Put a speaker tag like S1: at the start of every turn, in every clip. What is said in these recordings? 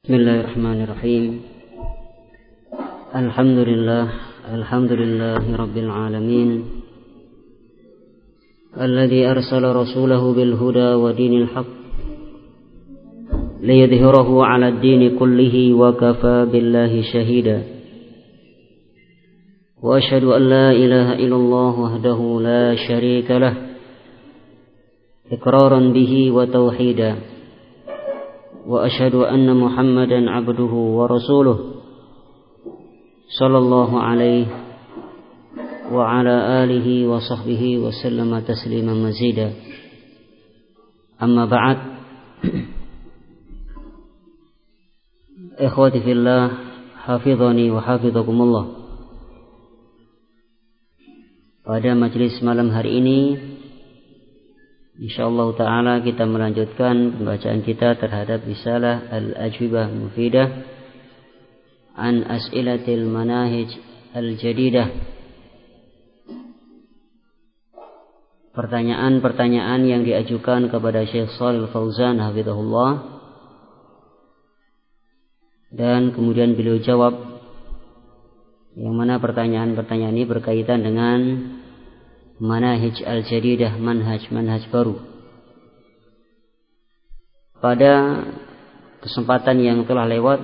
S1: Bismillahirrahmanirrahim. Alhamdulillahi rabbil alamin. Alladzi arsala rasulahu bil huda wa dinil haqq liyudhhirahu 'ala ad-dini kullihi wa kafa billahi shahida. Wa asyhadu an la ilaha illallah wahdahu la syarika lah iqraran bihi wa tauhida. Wa asyhadu anna Muhammadan 'abduhu wa rasuluh sallallahu alaihi wa ala alihi wa sahbihi wa sallama tasliman mazida. Amma ba'd. Ikhwati fillah, hafizani wa hafizakumullah. Pada majelis malam hari ini insyaallah ta'ala kita melanjutkan pembacaan kita terhadap risalah Al-Ajwibah Mufidah an As'ilatil Manahij Al-Jadidah. Pertanyaan-pertanyaan yang diajukan kepada Syekh Shalih Fauzan hafizahullah, dan kemudian beliau jawab, yang mana pertanyaan-pertanyaan ini berkaitan dengan Manahij Al-Jadidah, manhaj baru. Pada kesempatan yang telah lewat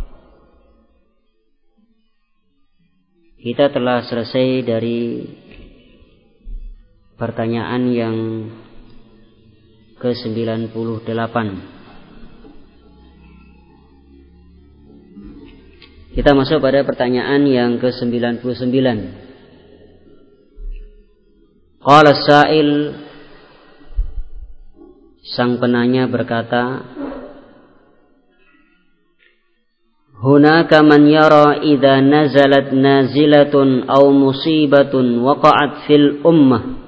S1: kita telah selesai dari pertanyaan yang ke-98. Kita masuk pada pertanyaan yang ke-99. Qala as-sa'il, sang penanya berkata, hunaka man yara idza nazalat nazilatun aw musibatun waqa'at fil ummah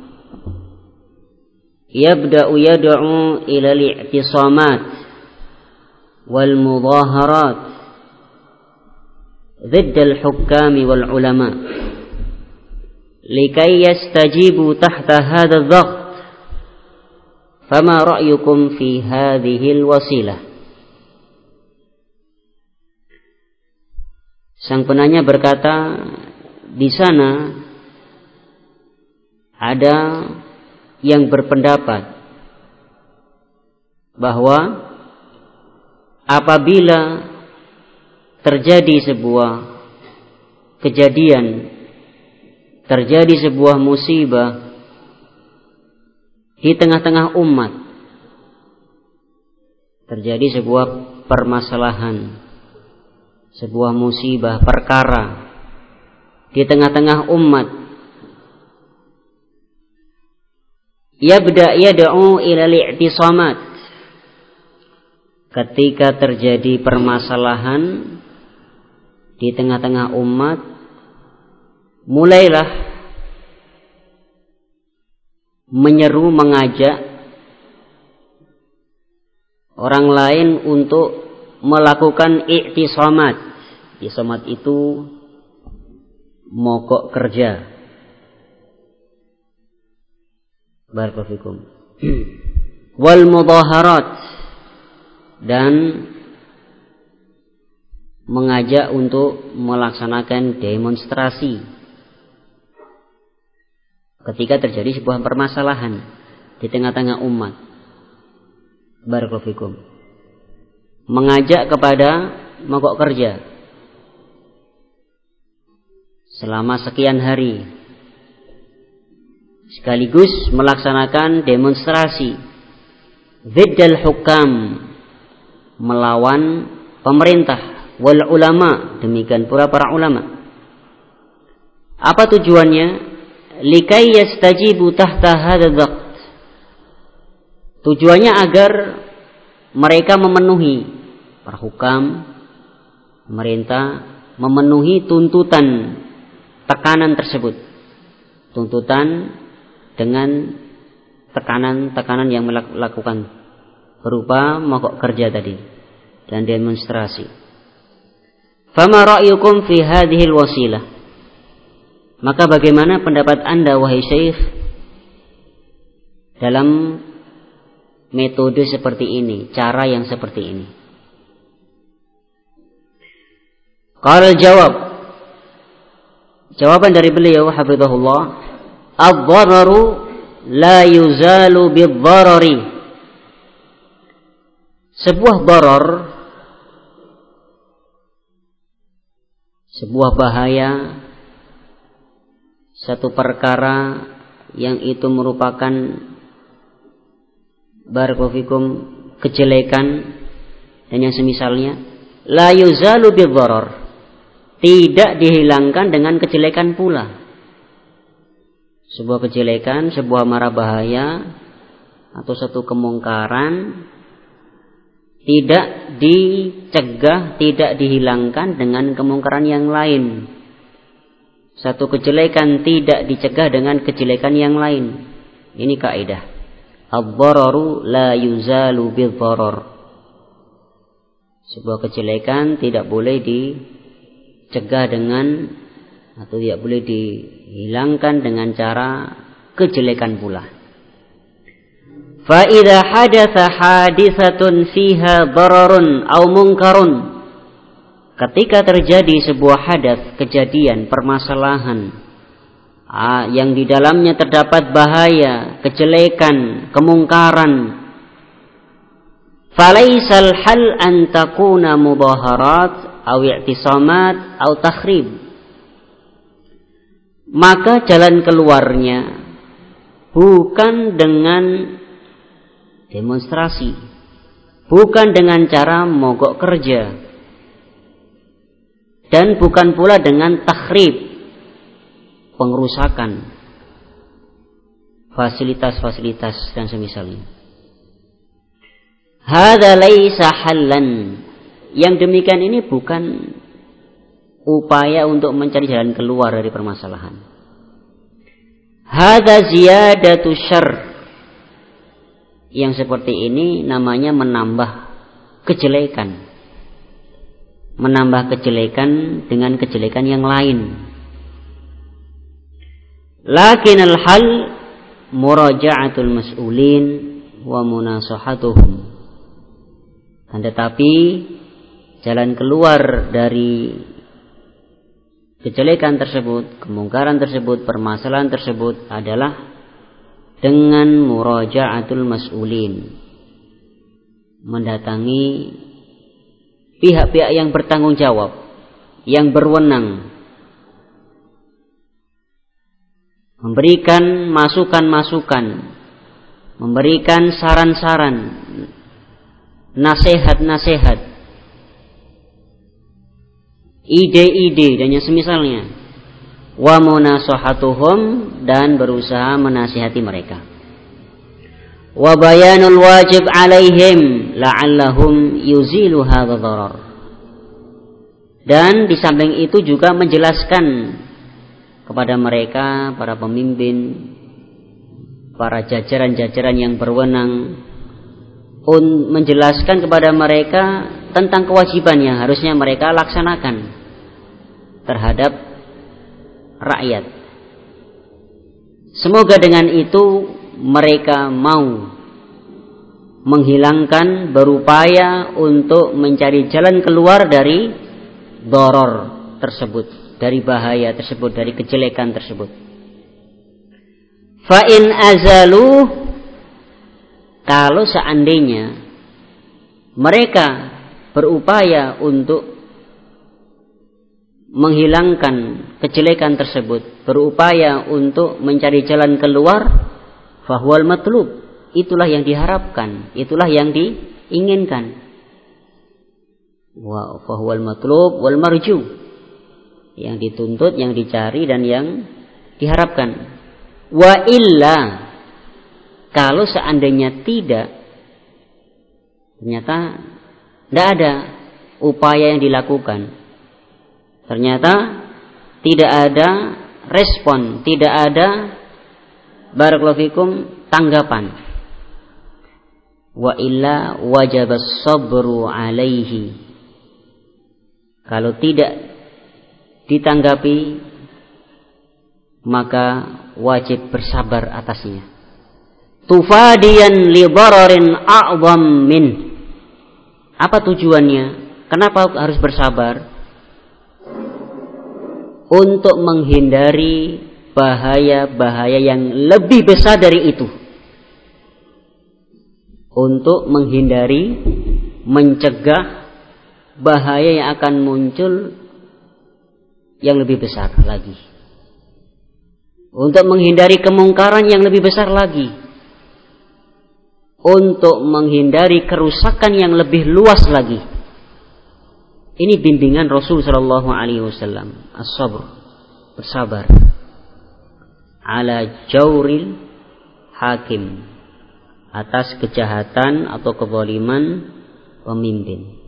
S1: yabda'u yad'u ila al-i'tisamat wal mudaharat ضد الحكام والعلماء لكي يستجيبوا تحت هذا الضغط فما رأيكم في هذه الوسيلة. Sang penanya berkata, di sana ada yang berpendapat bahwa apabila terjadi sebuah kejadian, terjadi sebuah musibah di tengah-tengah umat, terjadi sebuah permasalahan, sebuah musibah, perkara di tengah-tengah umat, yad'u ila al-i'tisamat, ketika terjadi permasalahan di tengah-tengah umat, mulailah menyeru, mengajak orang lain untuk melakukan i'tisamat. I'tisamat itu mogok kerja. Barakallahu fikum. Wal mudaharat, dan mengajak untuk melaksanakan demonstrasi ketika terjadi sebuah permasalahan di tengah-tengah umat. Barakallahu fikum. Mengajak kepada mogok kerja selama sekian hari, sekaligus melaksanakan demonstrasi ziddal hukam, melawan pemerintah, wal ulama, demikian pula para ulama. Apa tujuannya? Likai yastajibu tahta hadzal dhaqt. Tujuannya agar mereka memenuhi, para hukam, pemerintah, memenuhi tuntutan, tekanan tersebut. Tuntutan dengan tekanan-tekanan yang melakukan berupa mogok kerja tadi dan demonstrasi. Fama ra'yukum fi hadhil wasilah? Maka bagaimana pendapat Anda wahai Syekh dalam metode seperti ini, cara yang seperti ini? Qala jawaban dari beliau hafizahullah, ad-dhararu la yuzalu bidh-dharari. Sebuah dharar, sebuah bahaya, satu perkara yang itu merupakan barakallahu fikum kejelekan dan yang semisalnya, la yuzalu bidh-dharar, tidak dihilangkan dengan kejelekan pula. Sebuah kejelekan, sebuah mara bahaya atau satu kemungkaran tidak dicegah, tidak dihilangkan dengan kemungkaran yang lain. Satu kejelekan tidak dicegah dengan kejelekan yang lain. Ini kaidah. Ad-dhararu la yuzalu bidh-dharar. Sebuah kejelekan tidak boleh dicegah dengan atau tidak boleh dihilangkan dengan cara kejelekan pula. Fa idza hadatsa haditsatun fiha dararun aw munkarun, ketika terjadi sebuah hadas, kejadian, permasalahan yang di dalamnya terdapat bahaya, kejelekan, kemungkaran, falaisal hal an takuna mudaharat aw i'tisamat aw takhrib, maka jalan keluarnya bukan dengan demonstrasi, bukan dengan cara mogok kerja, dan bukan pula dengan takhrib, pengrusakan fasilitas-fasilitas dan semisalnya. Hadza laisa hallan. Yang demikian ini bukan upaya untuk mencari jalan keluar dari permasalahan. Hadza ziyadatu syarr. Yang seperti ini namanya menambah kejelekan. Menambah kejelekan dengan kejelekan yang lain. Lakinal hal muraja'atul mas'ulin wa munasahatuhum. Tetapi jalan keluar dari kejelekan tersebut, kemungkaran tersebut, permasalahan tersebut adalah dengan muraja'atul mas'ulin, mendatangi pihak-pihak yang bertanggung jawab, yang berwenang, memberikan masukan-masukan, memberikan saran-saran, nasihat-nasihat, ide-ide dan yang semisalnya, wa munasahatuhum, dan berusaha menasihati mereka, wa bayanul wajib alaihim la'allahum yuzilu hadza dharar, dan di samping itu juga menjelaskan kepada mereka, para pemimpin, para jajaran-jajaran yang berwenang, menjelaskan kepada mereka tentang kewajiban yang harusnya mereka laksanakan terhadap rakyat. Semoga dengan itu mereka mau menghilangkan, berupaya untuk mencari jalan keluar dari doror tersebut, dari bahaya tersebut, dari kejelekan tersebut. Fa in azalu, kalau seandainya mereka berupaya untuk menghilangkan kejelekan tersebut, berupaya untuk mencari jalan keluar, fahuwal matlub, itulah yang diharapkan, itulah yang diinginkan. Wa fahuwal matlub wal marju, yang dituntut, yang dicari dan yang diharapkan. Wa illa, kalau seandainya tidak, ternyata tidak ada upaya yang dilakukan, ternyata tidak ada respon, tidak ada barakallahu fikum tanggapan. Wa illa wajib as-sabru alaihi, kalau tidak ditanggapi maka wajib bersabar atasnya. Tufadiyan li dararin a'zam min. Apa tujuannya? Kenapa harus bersabar? untuk menghindari bahaya-bahaya yang lebih besar dari itu. Untuk menghindari, mencegah bahaya yang akan muncul yang lebih besar lagi. Untuk menghindari kemungkaran yang lebih besar lagi. Untuk menghindari kerusakan yang lebih luas lagi. Ini bimbingan Rasul sallallahu alaihi wasallam. As-sabr, bersabar. Ala jauril hakim, atas kejahatan atau kezaliman pemimpin.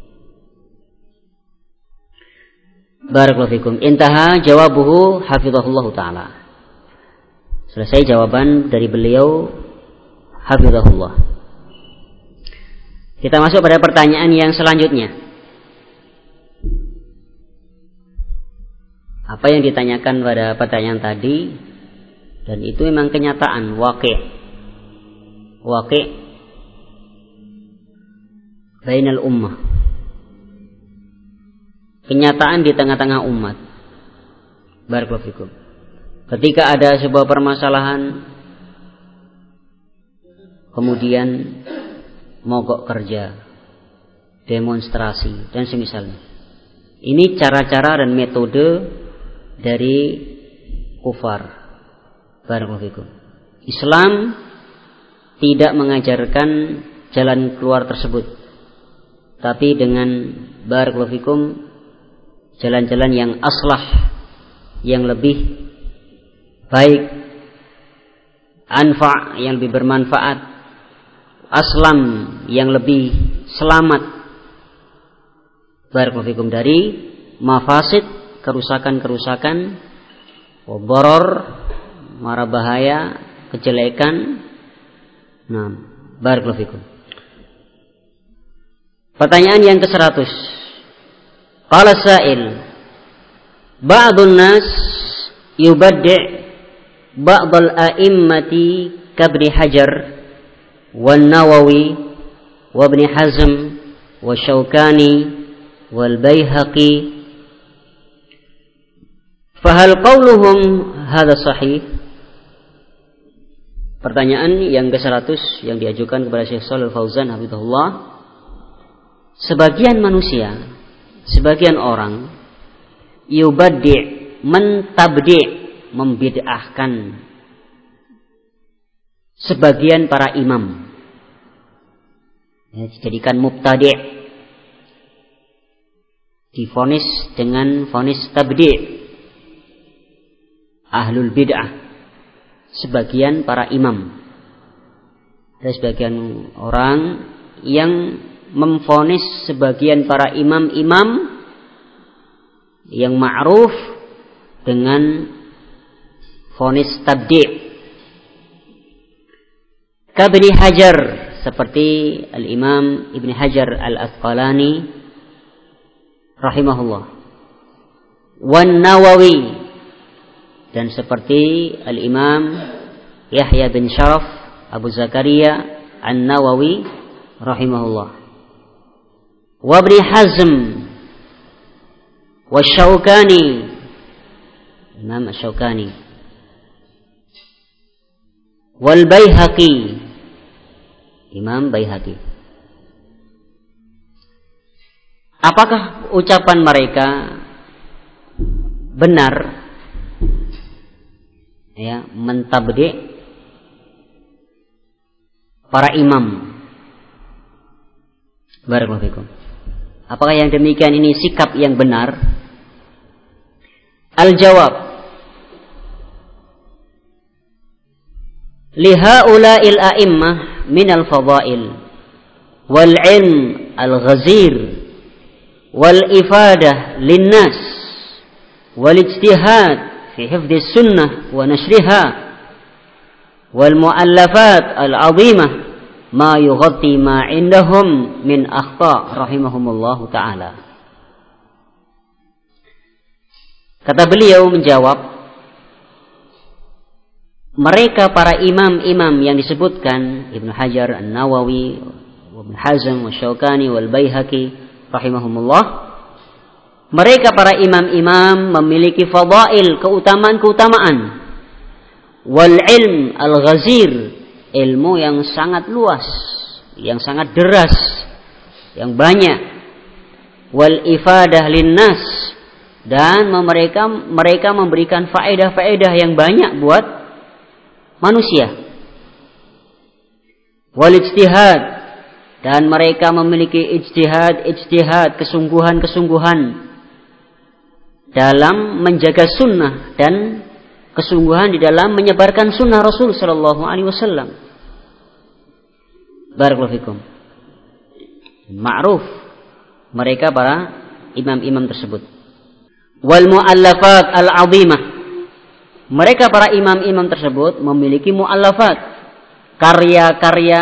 S1: Barakallahu fikum. Intaha jawabuhu hafizahullah ta'ala. Selesai jawaban dari beliau hafizahullah. Kita masuk pada pertanyaan yang selanjutnya. Apa yang ditanyakan pada pertanyaan tadi, dan itu memang kenyataan, waqi' bainal ummah, kenyataan di tengah-tengah umat. Barakallahu fikum. Ketika ada sebuah permasalahan, kemudian mogok kerja, demonstrasi dan semisalnya. Ini cara-cara dan metode dari kufar. Barakallahu fikum. Islam tidak mengajarkan jalan keluar tersebut, tapi dengan barakallahu fikum jalan-jalan yang aslah, yang lebih baik, anfa, yang lebih bermanfaat, aslam, yang lebih selamat, barakallahu fikum, dari mafasid, kerusakan-kerusakan, wadaror, mara bahaya, kejelekan. Nah, barakallahu fikum. Pertanyaan yang ke-100. Qala sa'il, ba'dun nas yubaddi' ba'dal a'immati kabni Hajar wan Nawawi wa Ibn Hazm wa Syaukani wal Baihaqi, fahal qawluhum hadha sahih? Pertanyaan yang ke-100 yang diajukan kepada Syekh Shalih Al-Fauzan hafizahullah. Sebagian manusia, sebagian orang yubaddi', mentabdi', membid'ahkan sebagian para imam, ya, dijadikan mubtadi', divonis dengan vonis tabdi', ahlul bid'ah, sebagian para imam. Ada sebagian orang yang memvonis sebagian para imam-imam yang ma'ruf dengan vonis tabdi'. Kabni Hajar, seperti Al-Imam Ibn Hajar Al-Asqalani rahimahullah, wan Nawawi, dan seperti Al-Imam Yahya bin Sharaf Abu Zakaria An-Nawawi rahimahullah, wa Ibn Hazm, wa Syaukani, Imam Syaukani, wal Baihaqi, Imam Baihaqi. Apakah ucapan mereka benar, ya, mentabdi' para imam? Barakallahu fikum. Apakah yang demikian ini sikap yang benar? Al-jawab, lihaula'il a'immah minal fadail wal ilm al-ghazir wal ifadah linnas wal ijtihad fi hifdhis sunnah wa nashriha wal mu'allafat al-'azimah ma yughatti ma indahum min akhta' rahimahumullahu ta'ala. Kata beliau menjawab, mereka para imam-imam yang disebutkan, Ibn Hajar, An-Nawawi, Ibn Hazm, Syaukani, wal Baihaqi rahimahumullah, Mereka para imam-imam memiliki fadail, keutamaan-keutamaan. Wal ilm al-ghazir, ilmu yang sangat luas, yang sangat deras, yang banyak. Wal ifadah linnas, dan mereka memberikan faedah-faedah yang banyak buat manusia. Wal ijtihad, dan mereka memiliki ijtihad, kesungguhan-kesungguhan dalam menjaga sunnah dan kesungguhan di dalam menyebarkan sunnah Rasul sallallahu alaihi wasallam. Barakallahu fikum. Ma'ruf mereka para imam-imam tersebut. Wal mu'allafat al-'azimah. Mereka para imam-imam tersebut memiliki mu'allafat, karya-karya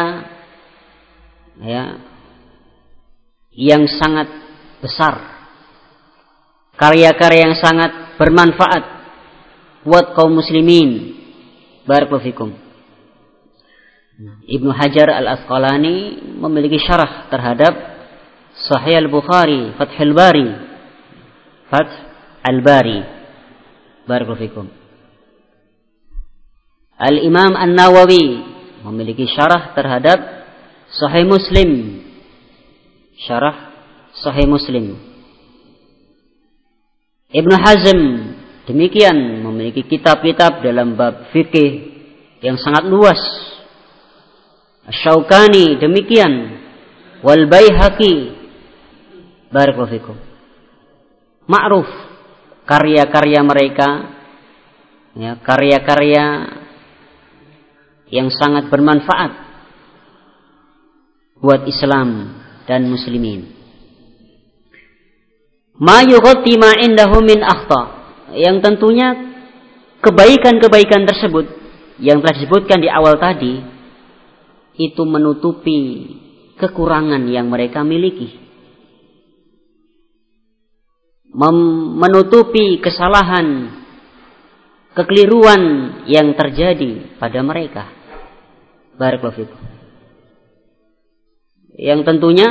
S1: yang sangat besar. Karya-karya yang sangat bermanfaat buat kaum muslimin. Barakallahu fikum. Ibnu Hajar al-Asqalani memiliki syarah terhadap Sahih al-Bukhari, Fathul Bari. Fath al-Bari. Barakallahu fikum. Al-Imam An-Nawawi memiliki syarah terhadap Sahih Muslim. Syarah Sahih Muslim. Ibnu Hazm demikian memiliki kitab-kitab dalam bab fikih yang sangat luas. Asy-Syaukani demikian, wal Baihaqi. Barakallahu fikum. Ma'ruf karya-karya mereka, karya-karya yang sangat bermanfaat buat Islam dan muslimin. Ma yughatti ma indahu min akhta, yang tentunya kebaikan-kebaikan tersebut yang telah disebutkan di awal tadi itu menutupi kekurangan yang mereka miliki, menutupi kesalahan, kekeliruan yang terjadi pada mereka. Barakallahu fikum. Yang tentunya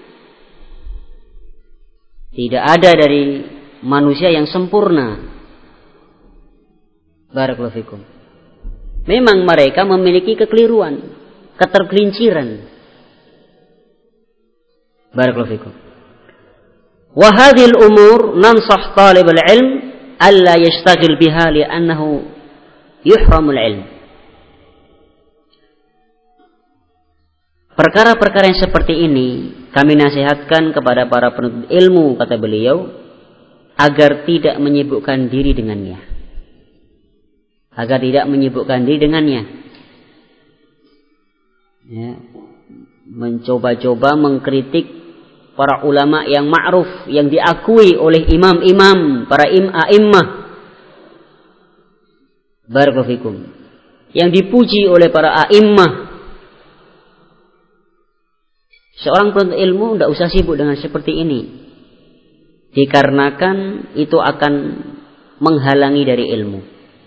S1: tidak ada dari manusia yang sempurna. Barakallahu fikum. Memang mereka memiliki kekeliruan, ketergelinciran. Barakallahu fikum. Wa hadhil umur nansah talibul ilm alla yashtaghil biha li'annahu yuhramul ilm. Perkara-perkara yang seperti ini kami nasihatkan kepada para penuntut ilmu, kata beliau, agar tidak menyibukkan diri dengannya. Agar tidak menyibukkan diri dengannya. Mencoba-coba mengkritik para ulama yang ma'ruf, yang diakui oleh imam-imam, para a'immah. Barakallahu fikum. Yang dipuji oleh para a'immah. Seorang penuntut ilmu tidak usah sibuk dengan seperti ini. Dikarenakan itu akan menghalangi dari ilmu.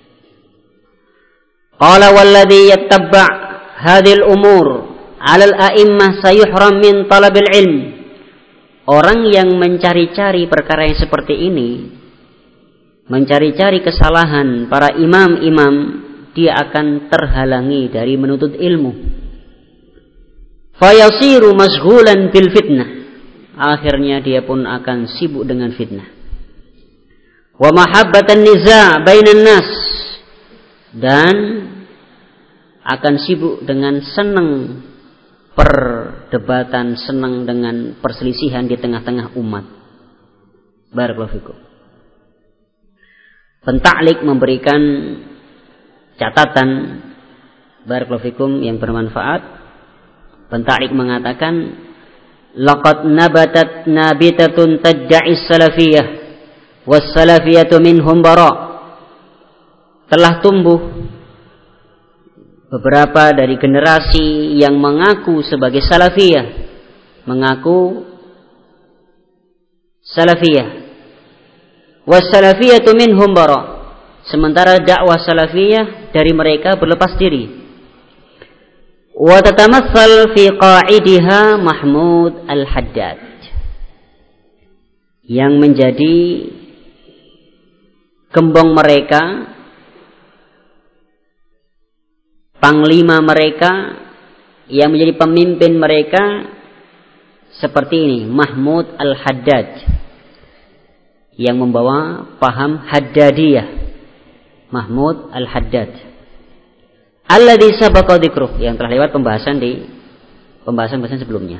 S1: Qala walladhi yattabba' hadhil umur 'ala al-a'immah sayuhram min talabil ilm. Orang yang mencari-cari perkara yang seperti ini, mencari-cari kesalahan para imam-imam, dia akan terhalangi dari menuntut ilmu. Fayasiru mashghulan bil fitnah. Akhirnya dia pun akan sibuk dengan fitnah. Wa mahabbatan niza' bainan nas, dan akan sibuk dengan senang perdebatan, senang dengan perselisihan di tengah-tengah umat. Barakallahu fikum. Pentaklik memberikan catatan barakallahu fikum yang bermanfaat. Pentaklik mengatakan, laqad nabatat nabitatun tadda'i salafiyah was salafiyatu minhum bara. Telah tumbuh beberapa dari generasi yang mengaku sebagai salafiyah, mengaku salafiyah. Was salafiyatu minhum bara. Sementara dakwah salafiyah dari mereka berlepas diri. Wa tatamassal fi qa'idiha Mahmud al-Haddad. yang menjadi gembong mereka, panglima mereka, yang menjadi pemimpin mereka seperti ini, Mahmud Al-Haddad, yang membawa paham Haddadiyah. Mahmud Al-Haddad alladzi sabaqa dzikruh, yang telah lewat pembahasan di pembahasan sebelumnya.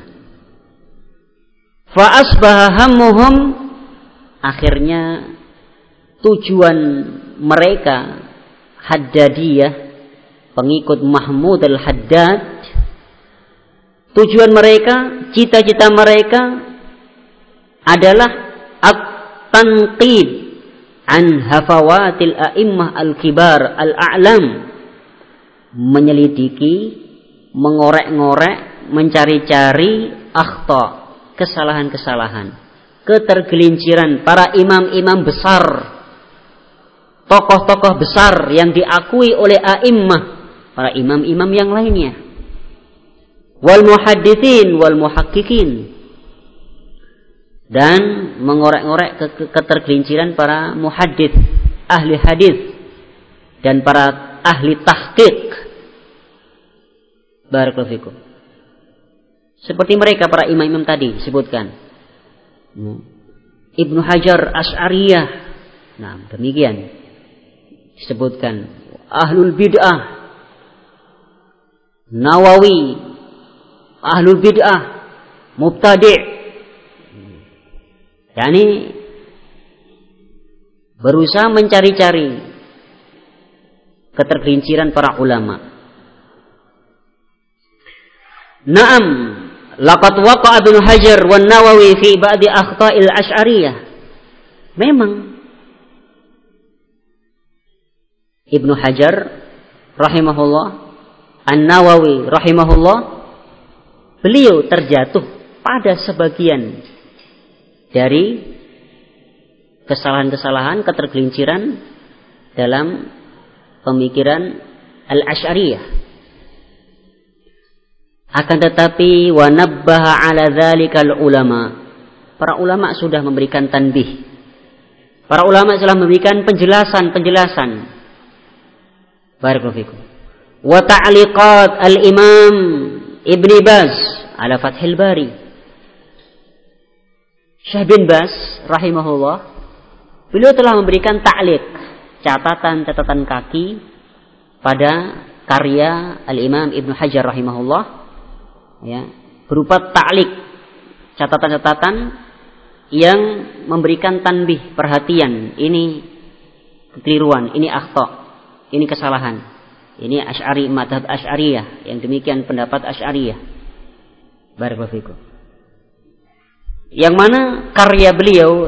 S1: Fa asbaha hammuhum, akhirnya tujuan mereka Haddadiyah, pengikut Mahmud Al-Haddad, tujuan mereka, cita-cita mereka adalah at-tanqid an hafawatil a'immah al-kibar al-a'lam, menyelidiki, mengorek-ngorek, mencari-cari akhta, kesalahan-kesalahan, ketergelinciran para imam-imam besar, tokoh-tokoh besar yang diakui oleh a'immah, para imam-imam yang lainnya, wal muhadditsin wal muhaqqiqin, dan mengorek-ngorek ketergelinciran para muhaddits, ahli hadis, dan para ahli tahqiq. Barakallahu fikum. Seperti mereka para imam-imam tadi disebutkan. Ibnu Hajar Asy'ariyah. Nah, demikian disebutkan. Ahlul bid'ah. Nawawi, ahlul bid'ah, mubtadi'. Yani berusaha mencari-cari ketergelinciran para ulama. Naam, laqad waqa'a Ibnu Hajar wan Nawawi fi ba'di akhta'il Asy'ariyah. Memang Ibnu Hajar rahimahullah, An-Nawawi rahimahullah, beliau terjatuh pada sebagian dari kesalahan-kesalahan, ketergelinciran dalam pemikiran Al-Asy'ariyah. Akan tetapi wa nabbaha ala dzalikal ulama. Para ulama sudah memberikan tanbih. Para ulama telah memberikan penjelasan-penjelasan. Barakallahu fikum. Wa ta'liqat al-Imam Ibnu Baz ala Fathil Bari. Syekh bin Baz rahimahullah, beliau telah memberikan ta'liq, catatan-catatan kaki pada karya al-Imam Ibnu Hajar rahimahullah, ya, berupa ta'liq, catatan-catatan yang memberikan tanbih, perhatian, ini kekeliruan, ini akhta, ini kesalahan, ini Asy'ari, madhab Asy'ariyah, yang demikian pendapat Asy'ariyah. Barakallahu fikum. Yang mana karya beliau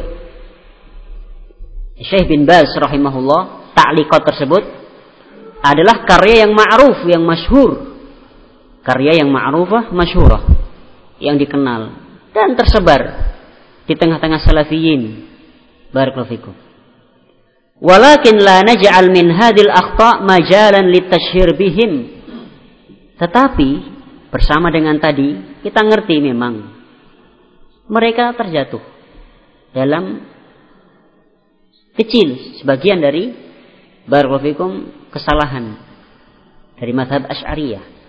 S1: Syekh bin Baz rahimahullah, ta'liqat tersebut adalah karya yang ma'ruf, yang masyhur. Karya yang ma'rufah, masyhurah, yang dikenal dan tersebar di tengah-tengah salafiyin. Barakallahu fikum. Walakin la naj'al min hadhil akhta' majalan litashhir bihim. Tetapi bersama dengan tadi, kita ngerti memang mereka terjatuh dalam kecil sebagian dari barakallahu fikum kesalahan dari mazhab Asy'ariyah.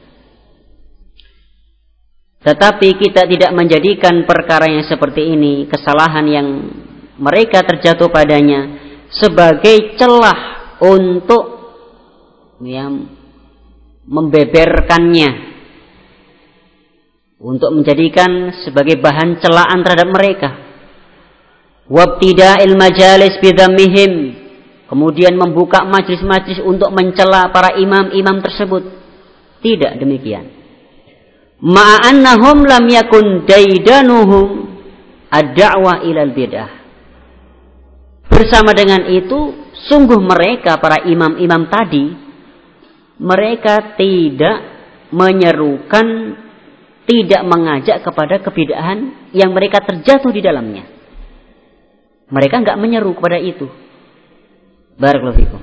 S1: Tetapi kita tidak menjadikan perkara yang seperti ini, kesalahan yang mereka terjatuh padanya, sebagai celah untuk membeberkannya, untuk menjadikan sebagai bahan celaan terhadap mereka. Wabtida'il majalis bidhammihim, kemudian membuka majlis-majlis untuk mencela para imam-imam tersebut. Tidak demikian. Ma'annahum lam yakun daidanuhum ad-da'wah ilal bid'ah. Bersama dengan itu, sungguh mereka para imam-imam tadi, mereka tidak menyerukan, tidak mengajak kepada kebid'ahan yang mereka terjatuh di dalamnya. Mereka enggak menyeru kepada itu. Barakallahu fikum.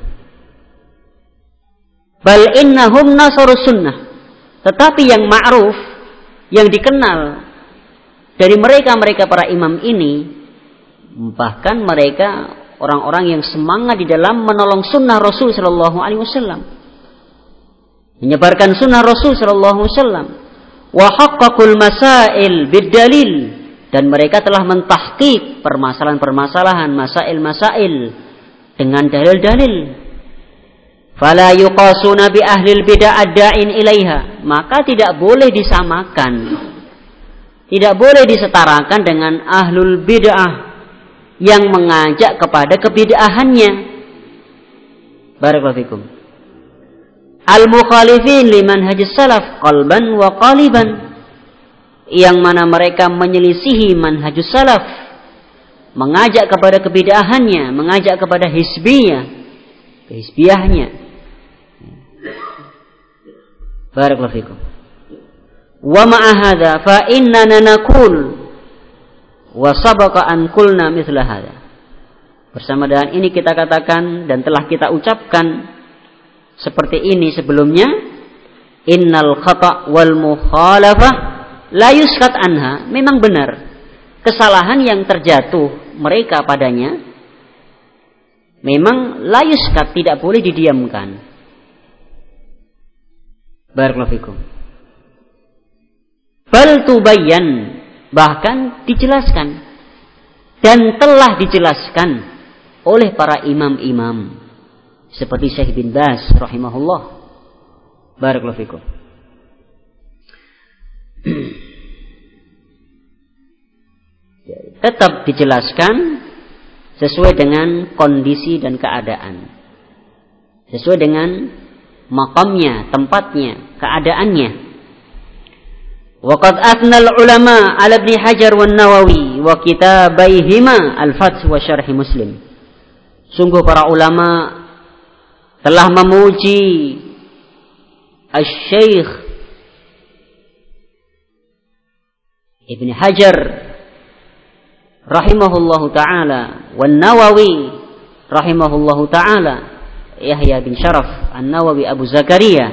S1: Bal innahum nasarus sunnah. Tetapi yang ma'ruf, yang dikenal dari mereka-mereka para imam ini, Bahkan mereka orang-orang yang semangat di dalam menolong sunnah Rasul sallallahu alaihi wasallam, menyebarkan sunnah Rasul sallallahu alaihi wasallam. Wa haqqaqul masail bid-dalil, dan mereka telah mentahqiq permasalahan-permasalahan, masail-masail dengan dalil-dalil. Fala yuqasuna bi ahlil bid'ah ad-da'in ilaiha, maka tidak boleh disamakan, tidak boleh disetarakan dengan ahlul bid'ah yang mengajak kepada kebid'ahannya. Barakallahu fikum. Al-mukhalifin liman hajis salaf qalban wa qaliban, yang mana mereka menyelisihi manhajus salaf, mengajak kepada kebid'ahannya, mengajak kepada hizbiyahnya. Barakallahu fikum. Wa ma'a hadza fa innana naqul wa sabaqa an qulna mithla hadza. Bersama dengan ini kita katakan dan telah kita ucapkan seperti ini sebelumnya, innal khata' wal mukhalafah la yuskat anha. Memang benar, kesalahan yang terjatuh mereka padanya memang la yuskat, tidak boleh didiamkan. Barakallahu fikum. Bal tubayyan, bahkan dijelaskan dan telah dijelaskan oleh para imam-imam seperti Syekh bin Baz rahimahullah. Barakallahu fikum. Tetap dijelaskan sesuai dengan kondisi dan keadaan, sesuai dengan maqamnya, tempatnya, keadaannya. Waqad athnal ulama ala Ibn Hajar wan Nawawi wa kitabaihima al-Fath wa Syarh Muslim. Sungguh para ulama telah memuji Asy-Syaikh Ibn Hajar rahimahullahu taala wan Nawawi rahimahullahu taala, Yahya bin Syaraf An-Nawawi Abu Zakaria,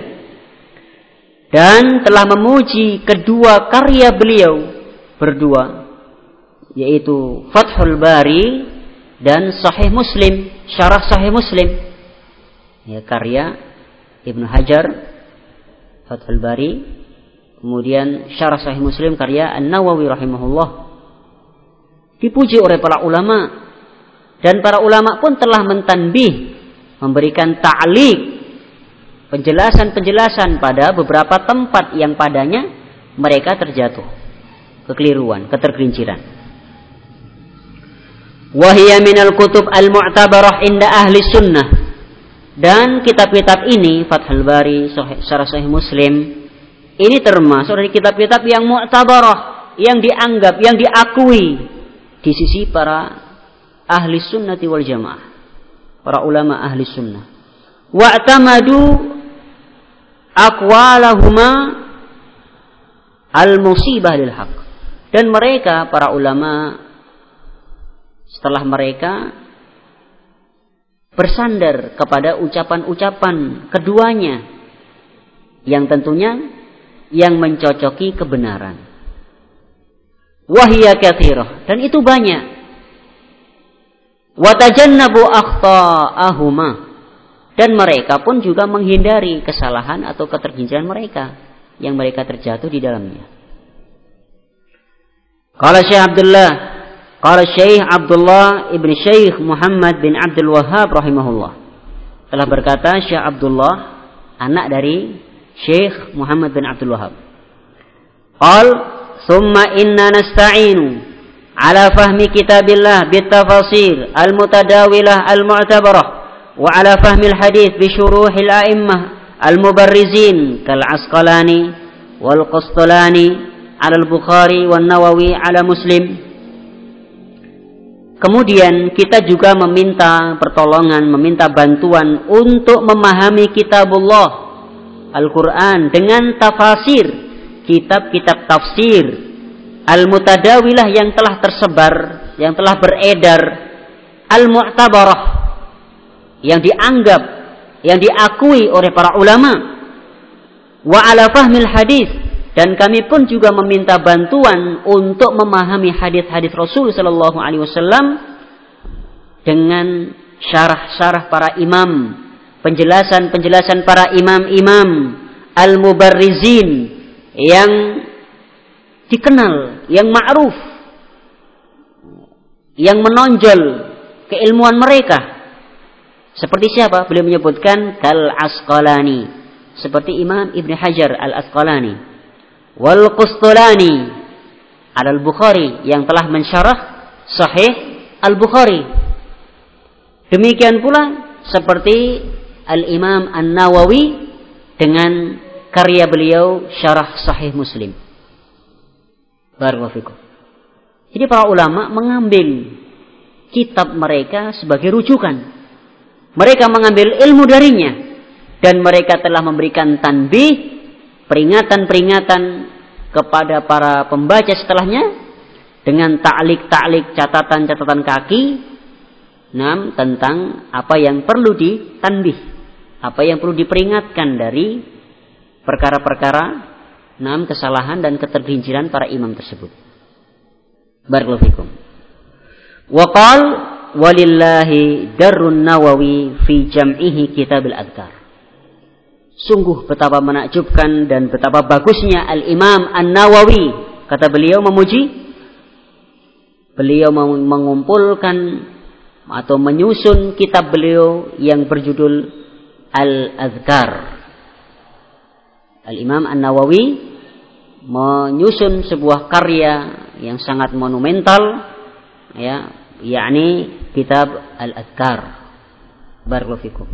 S1: dan telah memuji kedua karya beliau berdua, yaitu Fathul Bari dan Sahih Muslim, Syarah Sahih Muslim. Ya, karya Ibnu Hajar Fathul Bari, kemudian Syarah Sahih Muslim karya An-Nawawi rahimahullah. Dipuji oleh para ulama, dan para ulama pun telah mentanbih, memberikan ta'liq, penjelasan-penjelasan pada beberapa tempat yang padanya mereka terjatuh kekeliruan, ketergelinciran. Wahiyya minal kutub al-mu'tabarah inda ahli sunnah, dan kitab-kitab ini Fathul Bari, Syarah Sahih Muslim, ini termasuk dari kitab-kitab yang mu'tabarah, yang dianggap, yang diakui di sisi para ahli sunnati wal jamaah, para ulama ahli sunnah. Wa'tamadu aqwalahuma al-musibah lil haq, dan mereka para ulama setelah mereka bersandar kepada ucapan-ucapan keduanya yang tentunya yang mencocoki kebenaran. Wahiyya katsirah, dan itu banyak. Watajannabu akhta'ahuma, dan mereka pun juga menghindari kesalahan atau ketergelinciran mereka yang mereka terjatuh di dalamnya. Qala Syekh Abdullah ibn Syekh Muhammad bin Abdul Wahhab rahimahullah, telah berkata Syekh Abdullah, anak dari Syekh Muhammad bin Abdul Wahhab, Thumma inna nasta'inu ala fahmi kitabillah bitafasir al-mutadawilah al-mu'tabarah wa ala fahmi al-hadith bi syuruhil a'immah al-mubarrizin kal-Asqalani wal-Qastulani ala al-Bukhari wan Nawawi ala Muslim. Kemudian kita juga meminta pertolongan, meminta bantuan untuk memahami kitabullah Al-Quran dengan tafasir, kitab-kitab tafsir al-mutadawilah yang telah tersebar, yang telah beredar, al-mu'tabarah yang dianggap, yang diakui oleh para ulama, wa ala fahmil hadis, dan kami pun juga meminta bantuan untuk memahami hadis-hadis Rasul sallallahu alaihi wasallam dengan syarah-syarah para imam, penjelasan-penjelasan para imam-imam al-mubarrizin yang dikenal, yang ma'ruf, yang menonjol keilmuan mereka. Seperti siapa? Beliau menyebutkan kal Asqalani, seperti Imam Ibn Hajar al-Asqalani, wal Qustulani al-Bukhari yang telah mensyarah Sahih al-Bukhari. Demikian pula seperti Al-Imam An-Nawawi dengan karya beliau Syarah Sahih Muslim. Barakallahu fikum. Jadi para ulama mengambil kitab mereka sebagai rujukan. Mereka mengambil ilmu darinya. Dan mereka telah memberikan tanbih, peringatan-peringatan kepada para pembaca setelahnya dengan ta'lik-ta'lik, catatan-catatan kaki tentang apa yang perlu ditanbih, apa yang perlu diperingatkan dari perkara-perkara kesalahan dan ketergelinciran para imam tersebut. Barakallahu fikum. Wa qal walillahi darrun Nawawi fi jam'ihi kitab al-adhkar. Sungguh betapa menakjubkan dan betapa bagusnya Al-Imam An-Nawawi, kata beliau memuji. Beliau mengumpulkan atau menyusun kitab beliau yang berjudul Al-Adhkar. Al-Imam An-Nawawi menyusun sebuah karya yang sangat monumental, ya, yakni kitab Al-Adhkar. Barakallahu fikum.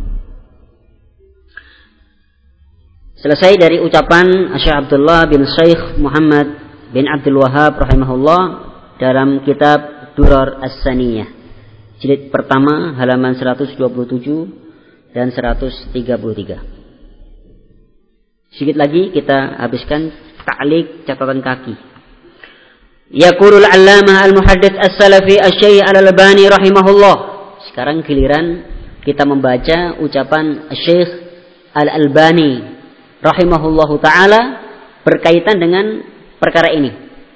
S1: Selesai dari ucapan Syekh Abdullah bin Syekh Muhammad bin Abdul Wahhab rahimahullah dalam kitab Durar As-Saniyah, jilid pertama halaman 127 dan 133. Sedikit lagi kita habiskan ta'liq catatan kaki. Yaqulul 'allamah al-muhaddits as-salafi asy-syekh al-Albani rahimahullah. Sekarang giliran kita membaca ucapan Syekh Al-Albani rahimahullahu ta'ala berkaitan dengan perkara ini.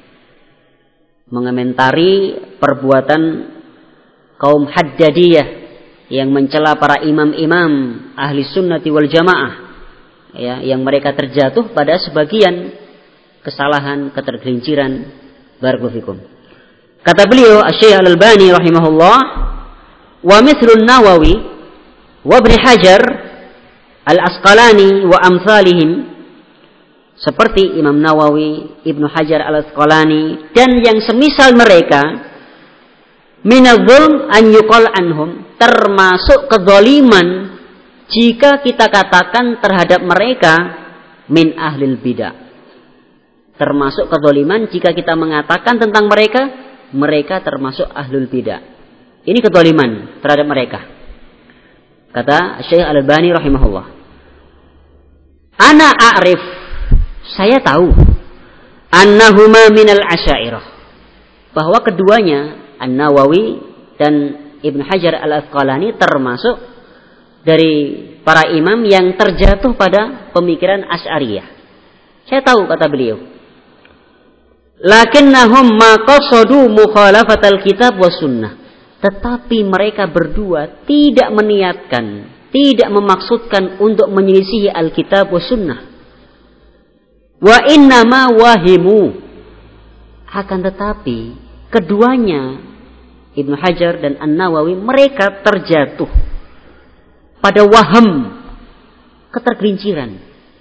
S1: Mengomentari perbuatan kaum Haddadiyah yang mencela para imam-imam ahli sunnati wal jamaah, ya, yang mereka terjatuh pada sebagian kesalahan, ketergelinciran. Barakallahu fikum. Kata beliau Syekh Al-Albani rahimahullah, wa mithlun Nawawi wa Ibn Hajar Al-Asqalani wa amsalihim, seperti Imam Nawawi, Ibnu Hajar Al-Asqalani dan yang semisal mereka, minadh-dhulm an yuqal anhum, termasuk kezaliman jika kita katakan terhadap mereka min ahlil bidah. Termasuk kezaliman jika kita mengatakan tentang mereka, mereka termasuk ahlul bidah. Ini kezaliman terhadap mereka. Kata Syekh Al-Albani rahimahullah, ana a'rif, saya tahu, annahuma minal asy'ariyah, bahwa keduanya An-Nawawi dan Ibn Hajar Al-Asqalani termasuk dari para imam yang terjatuh pada pemikiran Asy'ariyah. Saya tahu, kata beliau. Lakinnahum ma qasadu mukhalafatal kitab was sunnah. Tetapi mereka berdua tidak meniatkan, tidak memaksudkan untuk menyelisihi Alkitab wa Sunnah. Wa innama wahimu. Akan tetapi keduanya, Ibnu Hajar dan An-Nawawi, mereka terjatuh pada waham, ketergelinciran.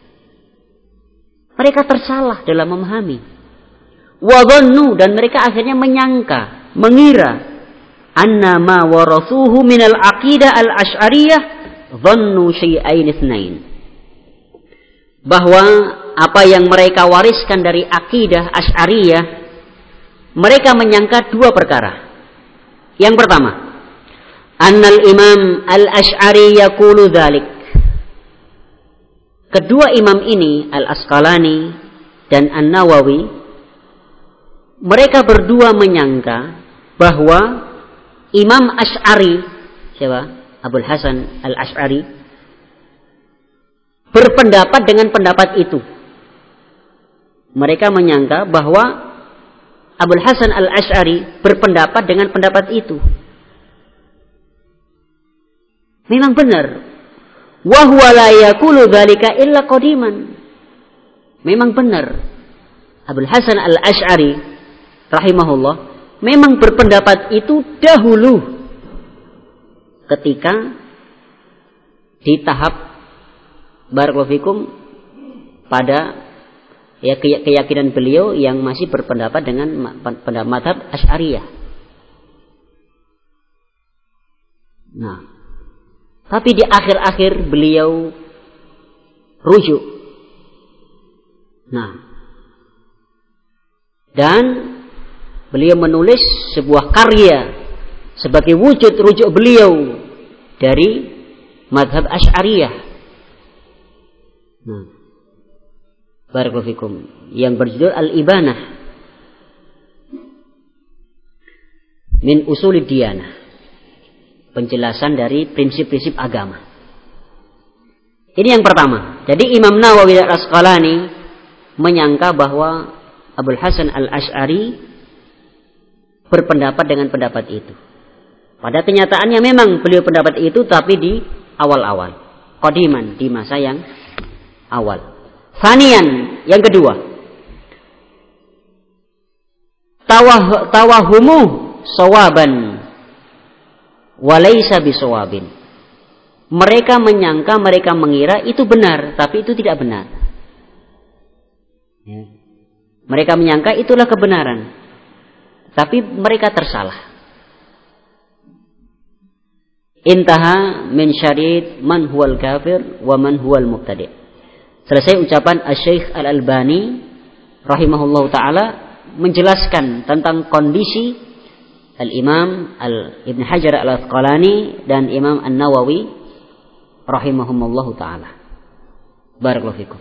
S1: Mereka tersalah dalam memahami. Wa dhannu, dan mereka akhirnya menyangka, mengira, anna ma warathuhu minal aqidah al-asy'ariyah dhannu syai'ain itsnain, bahwa apa yang mereka wariskan dari akidah Asy'ariyah, mereka menyangka dua perkara. Yang pertama, annal imam al-Asy'ari yaqulu dzalik. Kedua imam ini, Al-Asqalani dan An-Nawawi, mereka berdua menyangka bahwa Imam Asy'ari, siapa? Abul Hasan Al-Asy'ari, berpendapat dengan pendapat itu. Mereka menyangka bahwa Abul Hasan Al-Asy'ari berpendapat dengan pendapat itu. Memang benar. Wa huwa la yaqulu dzalika illa qadiman. Memang benar. Abul Hasan Al-Asy'ari rahimahullah memang berpendapat itu dahulu ketika di tahap barakallahu fikum pada keyakinan beliau yang masih berpendapat dengan pendapat mazhab Asy'ariyah. Nah, tapi di akhir-akhir beliau rujuk. Nah, dan beliau menulis sebuah karya sebagai wujud rujuk beliau dari mazhab Asy'ariyah. Nah, barakallahu fikum, yang berjudul Al-Ibanah min Ushulid Diyanah, penjelasan dari prinsip-prinsip agama. Ini yang pertama. Jadi Imam Nawawi Al-Asqalani menyangka bahwa Abul Hasan Al-Asy'ari berpendapat dengan pendapat itu. Pada kenyataannya memang beliau pendapat itu, tapi di awal-awal, qadiman, di masa yang awal. Tsaniyan, yang kedua, tawahumu sawaban walaysa bisawabin. Mereka menyangka, mereka mengira itu benar, tapi itu tidak benar. Ya. Mereka menyangka itulah kebenaran, tapi mereka tersalah. Intaha min syarid man huwal kafir wa man huwal mubtadi'. Selesai ucapan Asy-Syaikh Al-Albani rahimahullahu taala menjelaskan tentang kondisi Al-Imam Ibn Hajar Al-Asqalani dan Imam An-Nawawi rahimahumullahu taala. Barakallahu fikum.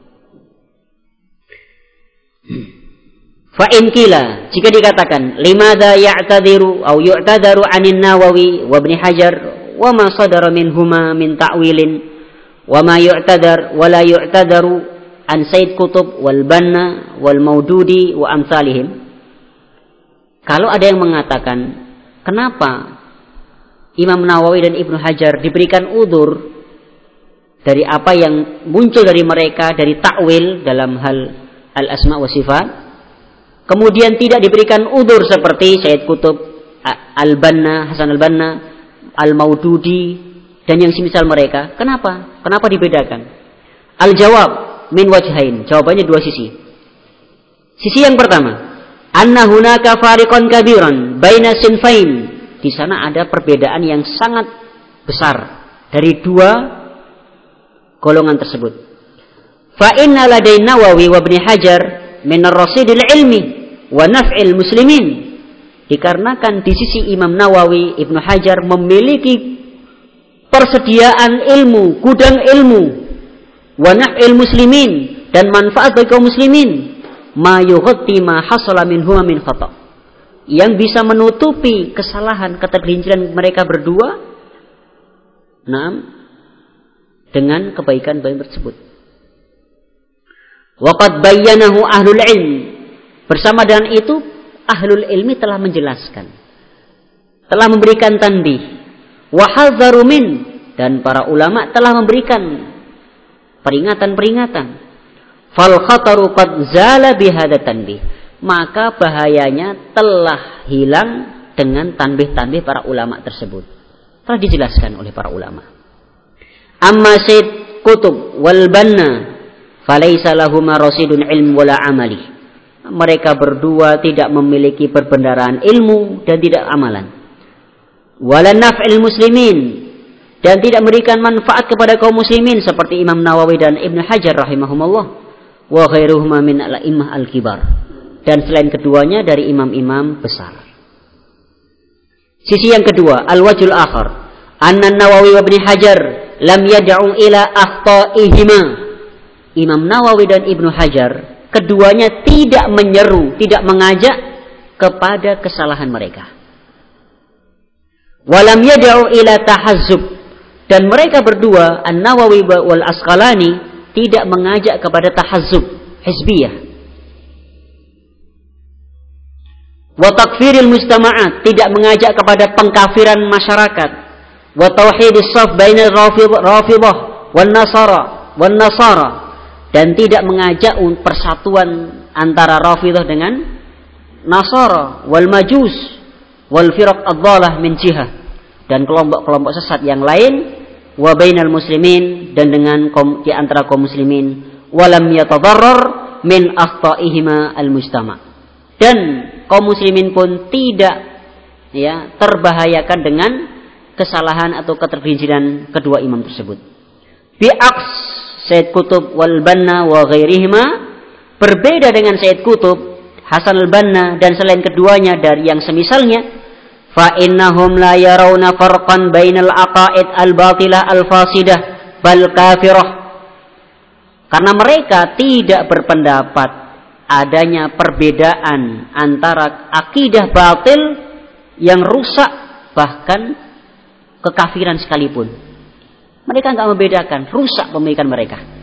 S1: Fa in qila, jika dikatakan limadza ya'tadiru au yu'tadaru 'anin Nawawi wa Ibn Hajar wa ma sadara minhuma min ta'wilin wa ma yu'tadar wa la yu'tadaru an Sayyid Qutb wal Banna wal Maududi wa amsalihim. Kalau ada yang mengatakan, kenapa Imam Nawawi dan Ibnu Hajar diberikan udzur dari apa yang muncul dari mereka dari takwil dalam hal al-asma wa sifat, kemudian tidak diberikan udzur seperti Sayyid Qutb, Al-Banna, Hasan Al-Banna, Al-Maududi dan yang semisal mereka? Kenapa? Kenapa dibedakan? Al-jawab min wajhain. Jawabannya dua sisi. Sisi yang pertama, anna hunaka fariqan kabiran baina sinfain. Di sana ada perbedaan yang sangat besar dari dua golongan tersebut. Fa inna ladai Nawawi wa Ibnu Hajar min ar-rasidil ilmi wa naf'il muslimin. Dikarenakan di sisi Imam Nawawi, Ibnu Hajar memiliki persediaan ilmu, gudang ilmu, wa naf'il muslimin, dan manfaat bagi kaum muslimin, ma yughatti ma hasala minhuma min khata', yang bisa menutupi kesalahan, ketergelinciran mereka berdua, dengan kebaikan-kebaikan tersebut. Waqad bayyanahu ahlul ilm. Bersama dengan itu ahlul ilmi telah menjelaskan, telah memberikan tanbih, wa hadzaru min, dan para ulama telah memberikan peringatan-peringatan. Fal khataru qad zala bihadza tanbih. Maka bahayanya telah hilang dengan tanbih-tanbih para ulama tersebut. Telah dijelaskan oleh para ulama. Amma Sayyid Qutb wal Banna falaysa lahuma rasidun ilm wala amali. Mereka berdua tidak memiliki perbendaharaan ilmu dan tidak amalan. Wala naf'il muslimin, dan tidak memberikan manfaat kepada kaum muslimin seperti Imam Nawawi dan Ibnu Hajar rahimahumullah wa ghairuhuma min al-a'immah al-kibar, dan selain keduanya dari imam-imam besar. Sisi yang kedua, al-wajhul akhar, anna Nawawi wa Ibnu Hajar lam yad'u ila akhta'ihima. Imam Nawawi dan Ibnu Hajar keduanya tidak menyeru, tidak mengajak kepada kesalahan mereka. Walam yad'u ila tahazzub, dan mereka berdua An-Nawawi wal Asqalani tidak mengajak kepada tahazzub, hizbiyah. Wa takfiril mustama'at, tidak mengajak kepada pengkafiran masyarakat. wa tauhidis shaf bainal Rafidhah wan Nasara, dan tidak mengajak persatuan antara Rafidhah dengan Nasara, wal Majus wal firaq ad-dhalah min jihah, dan kelompok-kelompok sesat yang lain, wa bainal muslimin, dan dengan di antara kaum muslimin, walam yatadarrar min akhta'ihima al-mujtama', dan kaum muslimin pun tidak terbahayakan dengan kesalahan atau ketergelinciran kedua imam tersebut. Bi'aks Sayyid Qutb wal Banna wa ghairihima, berbeda dengan Sayyid Qutb, Hasan al-Banna, dan selain keduanya dari yang semisalnya, fa innahum la yarawna farqan bainal aqaid al-batilah al-fasidah bal kafirah, karena mereka tidak berpendapat adanya perbedaan antara akidah batil yang rusak bahkan kekafiran sekalipun. Mereka enggak membedakan, rusak pemikiran mereka.